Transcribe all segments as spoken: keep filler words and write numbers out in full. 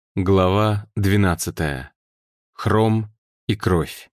Глава двенадцатая. Хром и кровь.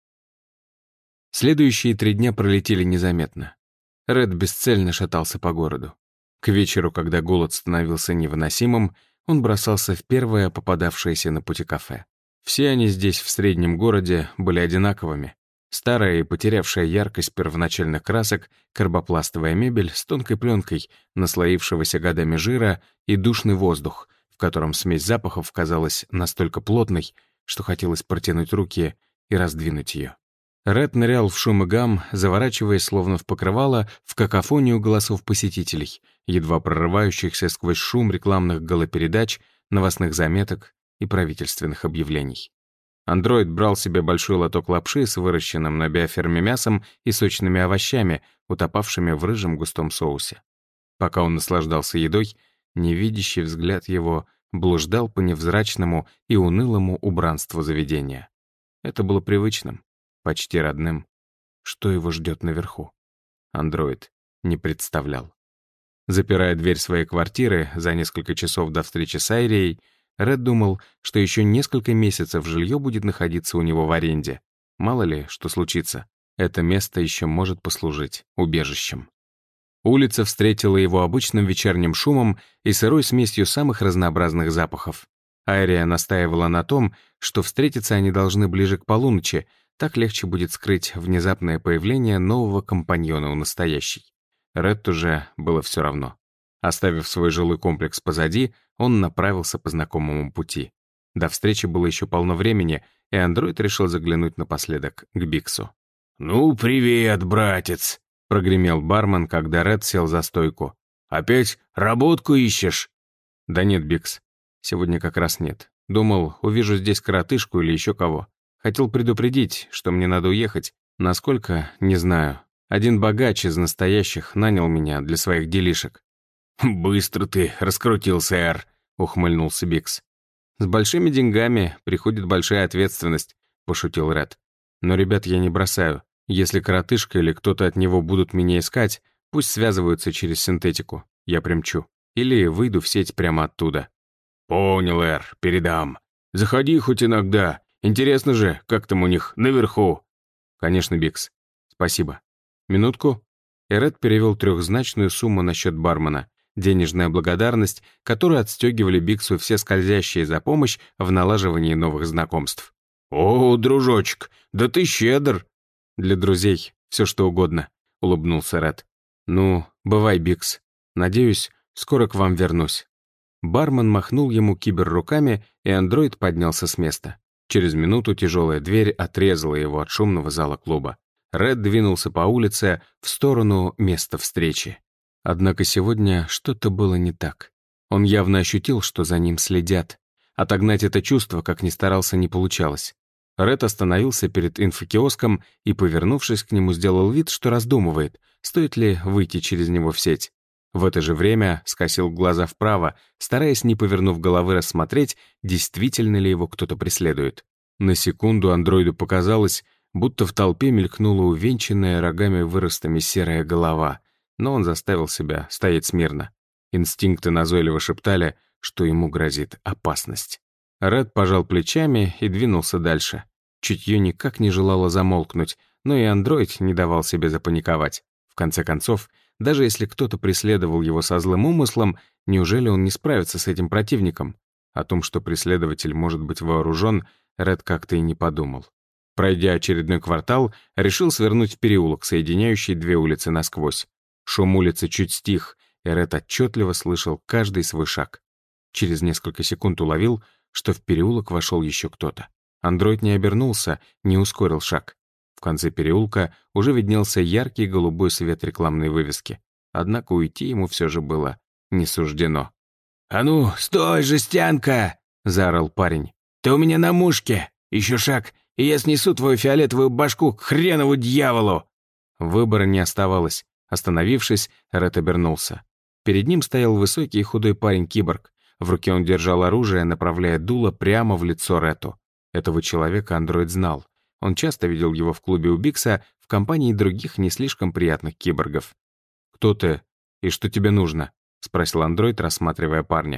Следующие три дня пролетели незаметно. Ред бесцельно шатался по городу. К вечеру, когда голод становился невыносимым, он бросался в первое попадавшееся на пути кафе. Все они здесь, в среднем городе, были одинаковыми. Старая и потерявшая яркость первоначальных красок карбопластовая мебель с тонкой пленкой, наслоившегося годами жира и душный воздух, в котором смесь запахов казалась настолько плотной, что хотелось протянуть руки и раздвинуть ее. Ред нырял в шум и гам, заворачиваясь словно в покрывало в какофонию голосов посетителей, едва прорывающихся сквозь шум рекламных голопередач, новостных заметок и правительственных объявлений. Андроид брал себе большой лоток лапши с выращенным на биоферме мясом и сочными овощами, утопавшими в рыжем густом соусе. Пока он наслаждался едой, невидящий взгляд его блуждал по невзрачному и унылому убранству заведения. Это было привычным, почти родным. Что его ждет наверху? Андроид не представлял. Запирая дверь своей квартиры за несколько часов до встречи с Айрией, Ред думал, что еще несколько месяцев жилье будет находиться у него в аренде. Мало ли, что случится, это место еще может послужить убежищем. Улица встретила его обычным вечерним шумом и сырой смесью самых разнообразных запахов. Айрия настаивала на том, что встретиться они должны ближе к полуночи, так легче будет скрыть внезапное появление нового компаньона у настоящей. Ретту же было все равно. Оставив свой жилой комплекс позади, он направился по знакомому пути. До встречи было еще полно времени, и андроид решил заглянуть напоследок к Биксу. «Ну, привет, братец!» — прогремел бармен, когда Ред сел за стойку. «Опять работку ищешь?» «Да нет, Бикс, сегодня как раз нет. Думал, увижу здесь коротышку или еще кого. Хотел предупредить, что мне надо уехать. Насколько, не знаю. Один богач из настоящих нанял меня для своих делишек». «Быстро ты раскрутился, Эр», — ухмыльнулся Бикс. «С большими деньгами приходит большая ответственность», — пошутил Ред. «Но ребят я не бросаю. Если коротышка или кто-то от него будут меня искать, пусть связываются через синтетику. Я примчу. Или выйду в сеть прямо оттуда». «Понял, Эр, передам. Заходи хоть иногда. Интересно же, как там у них наверху». «Конечно, Бикс. Спасибо. Минутку». И Ред перевел трехзначную сумму на счет бармена. Денежная благодарность, которую отстегивали Биксу все скользящие за помощь в налаживании новых знакомств. «О, дружочек, да ты щедр!» «Для друзей все что угодно», — улыбнулся Ред. «Ну, бывай, Бикс. Надеюсь, скоро к вам вернусь». Бармен махнул ему кибер руками, и андроид поднялся с места. Через минуту тяжелая дверь отрезала его от шумного зала клуба. Ред двинулся по улице в сторону места встречи. Однако сегодня что-то было не так. Он явно ощутил, что за ним следят. Отогнать это чувство, как ни старался, не получалось. Ред остановился перед инфокиоском и, повернувшись к нему, сделал вид, что раздумывает, стоит ли выйти через него в сеть. В это же время скосил глаза вправо, стараясь, не повернув головы, рассмотреть, действительно ли его кто-то преследует. На секунду андроиду показалось, будто в толпе мелькнула увенчанная рогами-выростами серая голова, но он заставил себя стоять смирно. Инстинкты назойливо шептали, что ему грозит опасность. Ред пожал плечами и двинулся дальше. Чутье никак не желало замолкнуть, но и андроид не давал себе запаниковать. В конце концов, даже если кто-то преследовал его со злым умыслом, неужели он не справится с этим противником? О том, что преследователь может быть вооружен, Ред как-то и не подумал. Пройдя очередной квартал, решил свернуть в переулок, соединяющий две улицы насквозь. Шум улицы чуть стих, и Ред отчетливо слышал каждый свой шаг. Через несколько секунд уловил, что в переулок вошел еще кто-то. Андроид не обернулся, не ускорил шаг. В конце переулка уже виднелся яркий голубой свет рекламной вывески. Однако уйти ему все же было не суждено. «А ну, стой, жестянка!» — заорал парень. «Ты у меня на мушке! Еще шаг, и я снесу твою фиолетовую башку к хренову дьяволу!» Выбора не оставалось. Остановившись, Ред обернулся. Перед ним стоял высокий и худой парень-киборг. В руке он держал оружие, направляя дуло прямо в лицо Рету. Этого человека андроид знал. Он часто видел его в клубе у Бикса в компании других не слишком приятных киборгов. «Кто ты? И что тебе нужно?» — спросил андроид, рассматривая парня.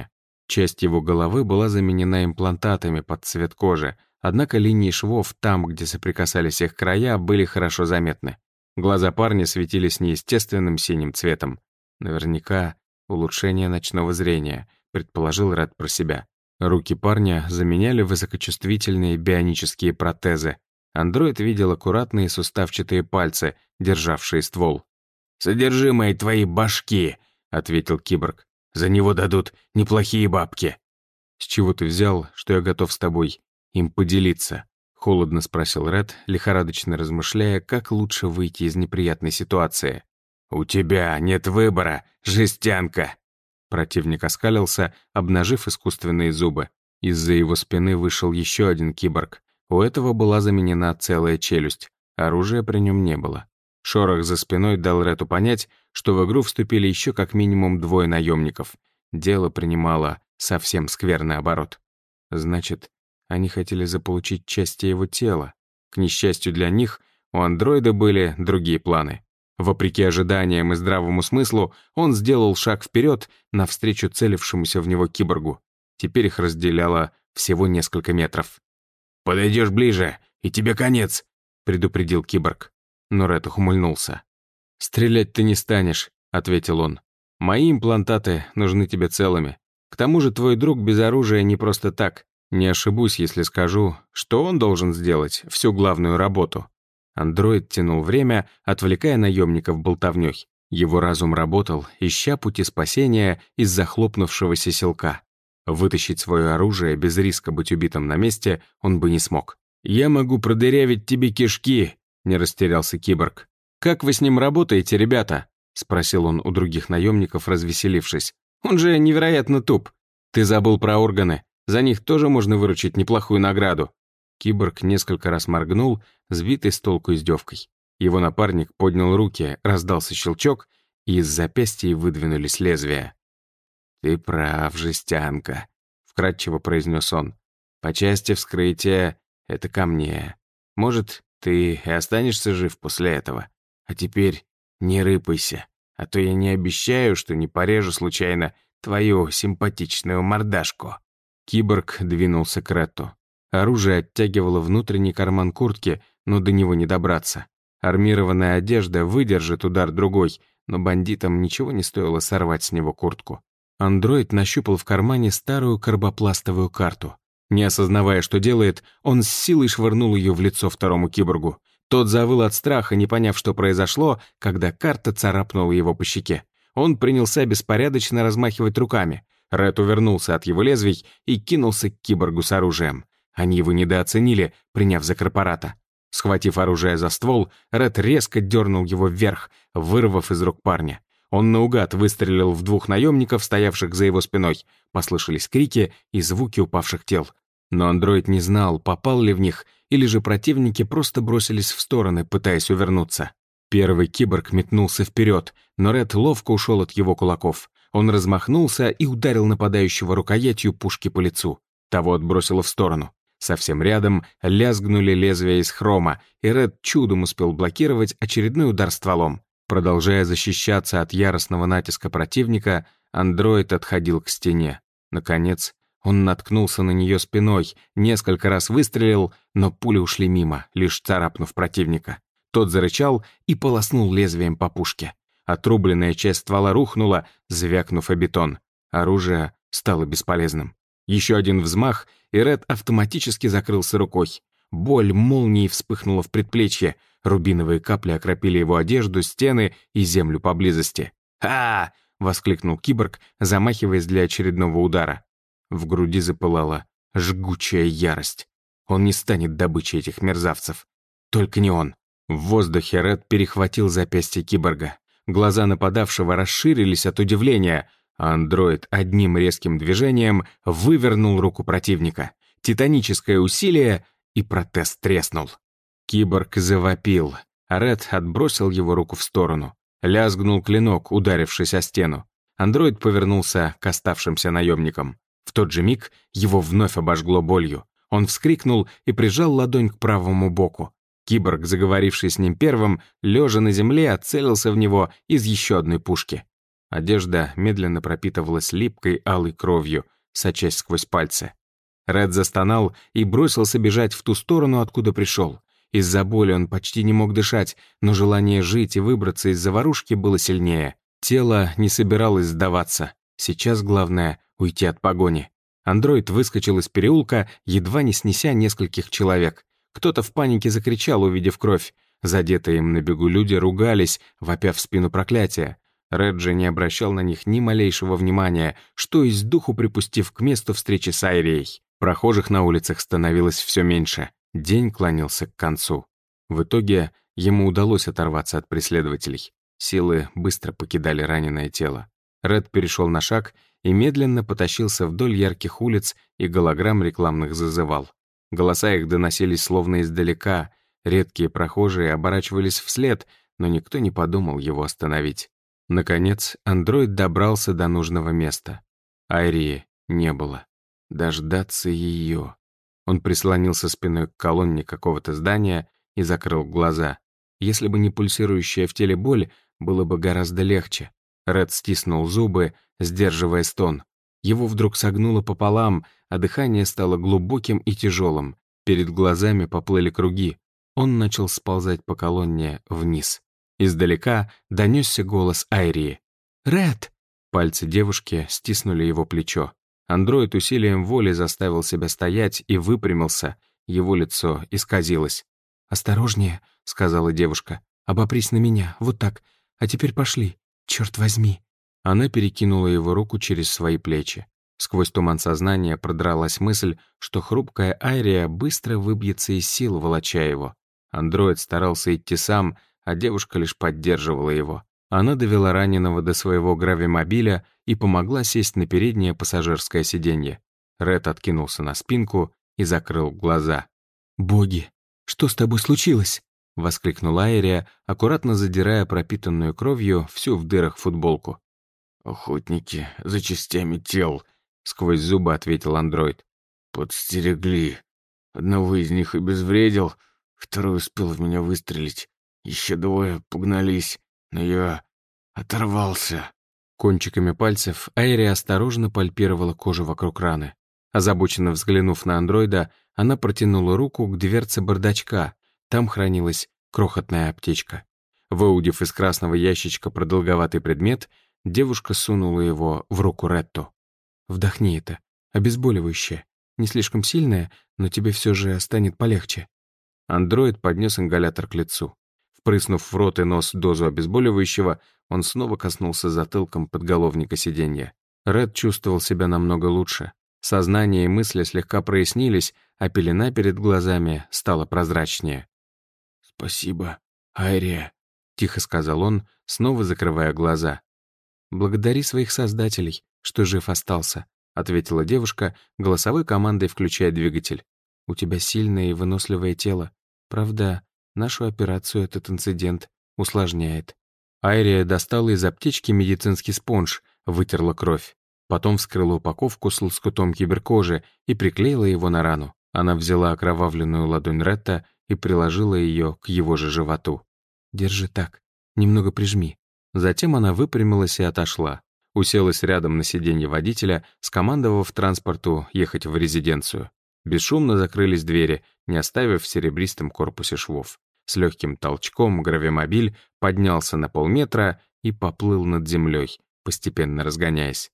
Часть его головы была заменена имплантатами под цвет кожи, однако линии швов там, где соприкасались их края, были хорошо заметны. Глаза парня светились неестественным синим цветом. Наверняка улучшение ночного зрения, предположил Ред про себя. Руки парня заменяли высокочувствительные бионические протезы. Андроид видел аккуратные суставчатые пальцы, державшие ствол. «Содержимое твоей башки», — ответил киборг. «За него дадут неплохие бабки». «С чего ты взял, что я готов с тобой им поделиться?» — холодно спросил Ред, лихорадочно размышляя, как лучше выйти из неприятной ситуации. «У тебя нет выбора, жестянка!» Противник оскалился, обнажив искусственные зубы. Из-за его спины вышел еще один киборг. У этого была заменена целая челюсть. Оружия при нем не было. Шорох за спиной дал Рету понять, что в игру вступили еще как минимум двое наемников. Дело принимало совсем скверный оборот. Значит, они хотели заполучить части его тела. К несчастью для них, у андроида были другие планы. Вопреки ожиданиям и здравому смыслу, он сделал шаг вперед навстречу целившемуся в него киборгу. Теперь их разделяло всего несколько метров. «Подойдешь ближе, и тебе конец», — предупредил киборг. Но Ред ухмыльнулся. «Стрелять ты не станешь», — ответил он. «Мои имплантаты нужны тебе целыми. К тому же твой друг без оружия не просто так. Не ошибусь, если скажу, что он должен сделать всю главную работу». Андроид тянул время, отвлекая наемников болтовнёй. Его разум работал, ища пути спасения из захлопнувшегося селка. Вытащить свое оружие без риска быть убитым на месте он бы не смог. «Я могу продырявить тебе кишки», — не растерялся киборг. «Как вы с ним работаете, ребята?» — спросил он у других наемников, развеселившись. «Он же невероятно туп. Ты забыл про органы. За них тоже можно выручить неплохую награду». Киборг несколько раз моргнул, сбитый с толку издевкой. Его напарник поднял руки, раздался щелчок, и из запястья выдвинулись лезвия. «Ты прав, жестянка», — вкратчиво произнес он. «По части вскрытия это ко мне. Может, ты и останешься жив после этого. А теперь не рыпайся, а то я не обещаю, что не порежу случайно твою симпатичную мордашку». Киборг двинулся к Ретту. Оружие оттягивало внутренний карман куртки, но до него не добраться. Армированная одежда выдержит удар другой, но бандитам ничего не стоило сорвать с него куртку. Андроид нащупал в кармане старую карбопластовую карту. Не осознавая, что делает, он с силой швырнул ее в лицо второму киборгу. Тот завыл от страха, не поняв, что произошло, когда карта царапнула его по щеке. Он принялся беспорядочно размахивать руками. Ред увернулся от его лезвий и кинулся к киборгу с оружием. Они его недооценили, приняв за корпората. Схватив оружие за ствол, Ред резко дернул его вверх, вырвав из рук парня. Он наугад выстрелил в двух наемников, стоявших за его спиной. Послышались крики и звуки упавших тел. Но андроид не знал, попал ли в них, или же противники просто бросились в стороны, пытаясь увернуться. Первый киборг метнулся вперед, но Ред ловко ушел от его кулаков. Он размахнулся и ударил нападающего рукоятью пушки по лицу. Того отбросило в сторону. Совсем рядом лязгнули лезвия из хрома, и Ред чудом успел блокировать очередной удар стволом. Продолжая защищаться от яростного натиска противника, андроид отходил к стене. Наконец, он наткнулся на нее спиной, несколько раз выстрелил, но пули ушли мимо, лишь царапнув противника. Тот зарычал и полоснул лезвием по пушке. Отрубленная часть ствола рухнула, звякнув о бетон. Оружие стало бесполезным. Еще один взмах, и Ред автоматически закрылся рукой. Боль молнией вспыхнула в предплечье. Рубиновые капли окропили его одежду, стены и землю поблизости. «Ха!» — воскликнул киборг, замахиваясь для очередного удара. В груди запылала жгучая ярость. Он не станет добычей этих мерзавцев. Только не он. В воздухе Ред перехватил запястье киборга. Глаза нападавшего расширились от удивления, а андроид одним резким движением вывернул руку противника. Титаническое усилие, и протез треснул. Киборг завопил, а Ред отбросил его руку в сторону. Лязгнул клинок, ударившись о стену. Андроид повернулся к оставшимся наемникам. В тот же миг его вновь обожгло болью. Он вскрикнул и прижал ладонь к правому боку. Киборг, заговоривший с ним первым, лежа на земле, отцелился в него из еще одной пушки. Одежда медленно пропитывалась липкой алой кровью, сочась сквозь пальцы. Ред застонал и бросился бежать в ту сторону, откуда пришел. Из-за боли он почти не мог дышать, но желание жить и выбраться из заварушки было сильнее. Тело не собиралось сдаваться. Сейчас главное — уйти от погони. Андроид выскочил из переулка, едва не снеся нескольких человек. Кто-то в панике закричал, увидев кровь. Задетые им на бегу люди ругались, вопя в спину проклятия. Ред же не обращал на них ни малейшего внимания, что из духу припустив к месту встречи с Айрией. Прохожих на улицах становилось все меньше. День клонился к концу. В итоге ему удалось оторваться от преследователей. Силы быстро покидали раненое тело. Ред перешел на шаг и медленно потащился вдоль ярких улиц и голограмм рекламных зазывал. Голоса их доносились словно издалека, редкие прохожие оборачивались вслед, но никто не подумал его остановить. Наконец, андроид добрался до нужного места. Айрии не было. Дождаться ее. Он прислонился спиной к колонне какого-то здания и закрыл глаза. Если бы не пульсирующая в теле боль, было бы гораздо легче. Ред стиснул зубы, сдерживая стон. Его вдруг согнуло пополам, а дыхание стало глубоким и тяжелым. Перед глазами поплыли круги. Он начал сползать по колонне вниз. Издалека донесся голос Айрии. «Ред!» Пальцы девушки стиснули его плечо. Андроид усилием воли заставил себя стоять и выпрямился. Его лицо исказилось. «Осторожнее», — сказала девушка. «Обопрись на меня, вот так. А теперь пошли. Черт возьми». Она перекинула его руку через свои плечи. Сквозь туман сознания продралась мысль, что хрупкая Айрия быстро выбьется из сил, волоча его. Андроид старался идти сам, а девушка лишь поддерживала его. Она довела раненого до своего гравимобиля и помогла сесть на переднее пассажирское сиденье. Ред откинулся на спинку и закрыл глаза. «Боги, что с тобой случилось?» — воскликнула Айрия, аккуратно задирая пропитанную кровью всю в дырах футболку. «Охотники за частями тел», — сквозь зубы ответил андроид. «Подстерегли. Одного из них обезвредил, второй успел в меня выстрелить. Еще двое погнались, но я оторвался». Кончиками пальцев Айрия осторожно пальпировала кожу вокруг раны. Озабоченно взглянув на андроида, она протянула руку к дверце бардачка. Там хранилась крохотная аптечка. Выудив из красного ящичка продолговатый предмет, девушка сунула его в руку Ретту. «Вдохни это. Обезболивающее. Не слишком сильное, но тебе все же станет полегче». Андроид поднес ингалятор к лицу. Впрыснув в рот и нос дозу обезболивающего, он снова коснулся затылком подголовника сиденья. Ред чувствовал себя намного лучше. Сознание и мысли слегка прояснились, а пелена перед глазами стала прозрачнее. «Спасибо, Айрия», — тихо сказал он, снова закрывая глаза. «Благодари своих создателей, что жив остался», — ответила девушка, голосовой командой включая двигатель. «У тебя сильное и выносливое тело. Правда, нашу операцию этот инцидент усложняет». Айрия достала из аптечки медицинский спонж, вытерла кровь. Потом вскрыла упаковку с лоскутом киберкожи и приклеила его на рану. Она взяла окровавленную ладонь Ретта и приложила ее к его же животу. «Держи так, немного прижми». Затем она выпрямилась и отошла. Уселась рядом на сиденье водителя, скомандовав транспорту ехать в резиденцию. Бесшумно закрылись двери, не оставив в серебристом корпусе швов. С легким толчком гравимобиль поднялся на полметра и поплыл над землей, постепенно разгоняясь.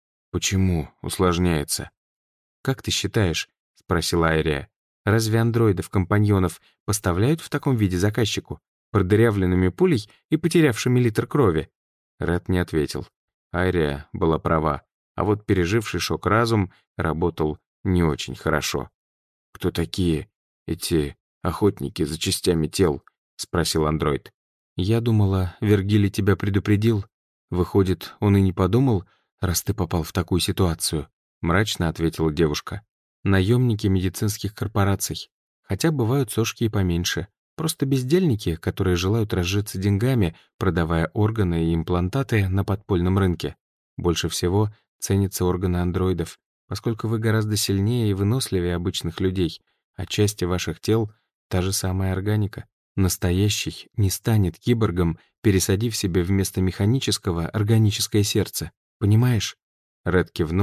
«Почему усложняется?» «Как ты считаешь?» — спросила Айрия. «Разве андроидов-компаньонов поставляют в таком виде заказчику, продырявленными пулей и потерявшими литр крови?» Ред не ответил. Айрия была права, а вот переживший шок разум работал не очень хорошо. «Кто такие эти охотники за частями тел?» — спросил андроид. «Я думала, Вергилий тебя предупредил. Выходит, он и не подумал, раз ты попал в такую ситуацию», — мрачно ответила девушка. «Наемники медицинских корпораций. Хотя бывают сошки и поменьше. Просто бездельники, которые желают разжиться деньгами, продавая органы и имплантаты на подпольном рынке. Больше всего ценятся органы андроидов, поскольку вы гораздо сильнее и выносливее обычных людей, а части ваших тел — та же самая органика. Настоящий не станет киборгом, пересадив себе вместо механического органическое сердце. Понимаешь?» Ред кивнул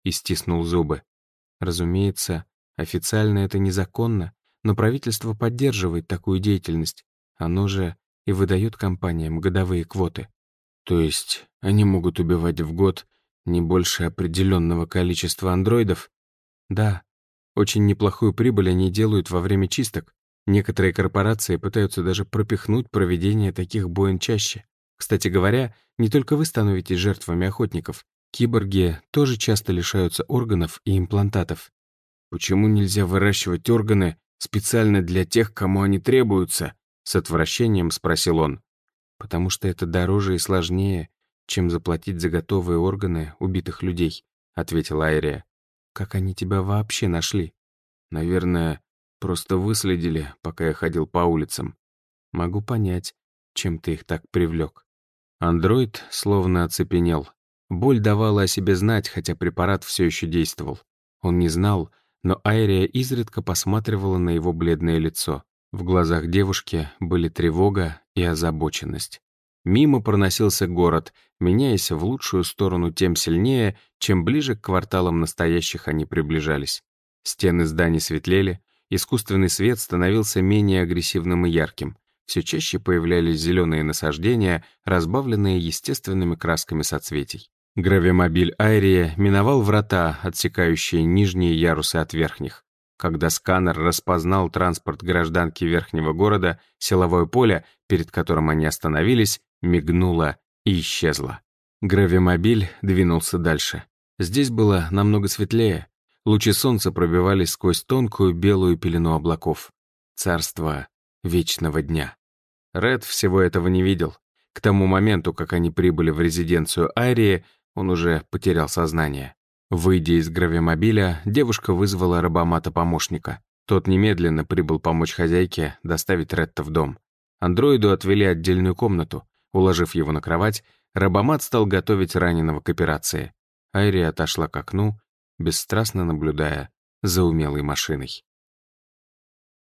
и стиснул зубы. Разумеется, официально это незаконно, но правительство поддерживает такую деятельность. Оно же и выдает компаниям годовые квоты. То есть они могут убивать в год не больше определенного количества андроидов? Да, очень неплохую прибыль они делают во время чисток. Некоторые корпорации пытаются даже пропихнуть проведение таких боин чаще. Кстати говоря, не только вы становитесь жертвами охотников. Киборги тоже часто лишаются органов и имплантатов. Почему нельзя выращивать органы специально для тех, кому они требуются? С отвращением спросил он. Потому что это дороже и сложнее, чем заплатить за готовые органы убитых людей, ответила Айрия. Как они тебя вообще нашли? Наверное, просто выследили, пока я ходил по улицам. Могу понять, чем ты их так привлек. Андроид словно оцепенел. Боль давала о себе знать, хотя препарат все еще действовал. Он не знал, но Айрия изредка посматривала на его бледное лицо. В глазах девушки были тревога и озабоченность. Мимо проносился город, меняясь в лучшую сторону тем сильнее, чем ближе к кварталам настоящих они приближались. Стены зданий светлели, искусственный свет становился менее агрессивным и ярким. Все чаще появлялись зеленые насаждения, разбавленные естественными красками соцветий. Гравимобиль Айрия миновал врата, отсекающие нижние ярусы от верхних. Когда сканер распознал транспорт гражданки верхнего города, силовое поле, перед которым они остановились, мигнуло и исчезло. Гравимобиль двинулся дальше. Здесь было намного светлее. Лучи солнца пробивались сквозь тонкую белую пелену облаков. Царство вечного дня. Ред всего этого не видел. К тому моменту, как они прибыли в резиденцию Айрии, он уже потерял сознание. Выйдя из гравимобиля, девушка вызвала рабомата-помощника. Тот немедленно прибыл помочь хозяйке доставить Ретта в дом. Андроиду отвели отдельную комнату. Уложив его на кровать, рабомат стал готовить раненого к операции. Айрия отошла к окну, бесстрастно наблюдая за умелой машиной.